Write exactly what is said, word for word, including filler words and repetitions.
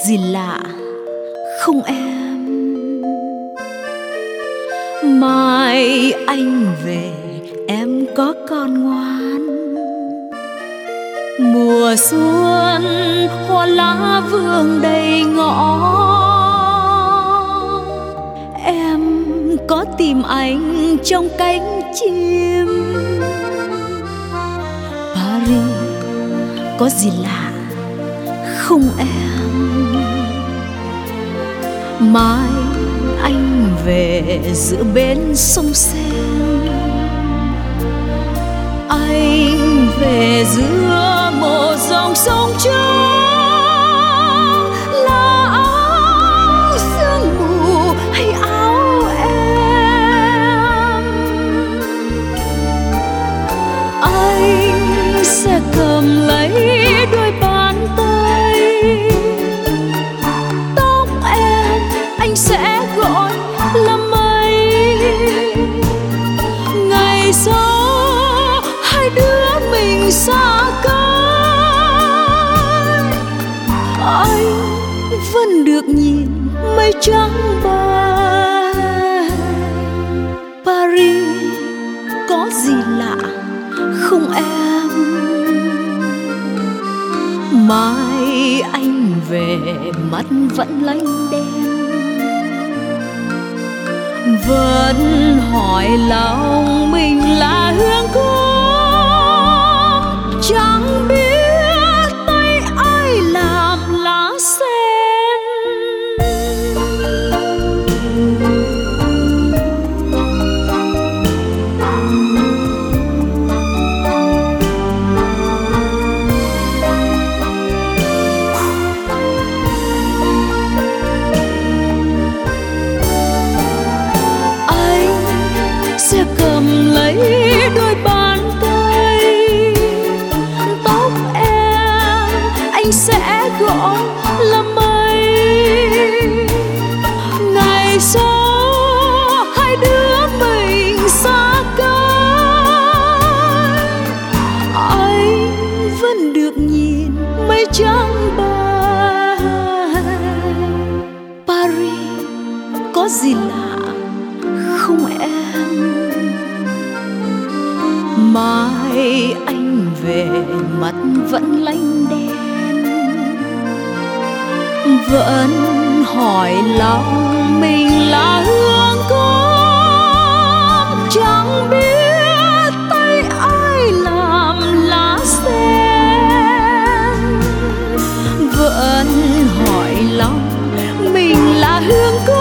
gì lạ không em? Mai anh về em có con ngoan, mùa xuân hoa lá vương đầy ngõ. Em có tìm anh trong cánh chim. Paris có gì lạ không em? Mai anh về giữa bến sông Sen, anh về giữa một dòng sông trắng. Là áo sương mù hay áo em, anh sẽ cầm lấy đôi bàn tay. Tóc em anh sẽ gọi là mây. Ngày sau hai đứa mình xa cách, anh vẫn được nhìn mây trắng bay. Paris có gì lạ không em? Mai anh về mắt vẫn lánh đen, vẫn hỏi lòng mình là hương cúc. Chẳng biết tay ai làm lá sen. Sẽ cầm lấy đôi bàn tay. Tóc em anh sẽ gọi là mây. Ngày sau hai đứa mình xa cách, anh vẫn được nhìn mây trắng bay. Paris có gì lạ không em? Mai anh về mắt vẫn lánh đen, vẫn hỏi lòng mình là hương cúc. Chẳng biết tay ai làm lá sen, vẫn hỏi lòng mình là hương cúc.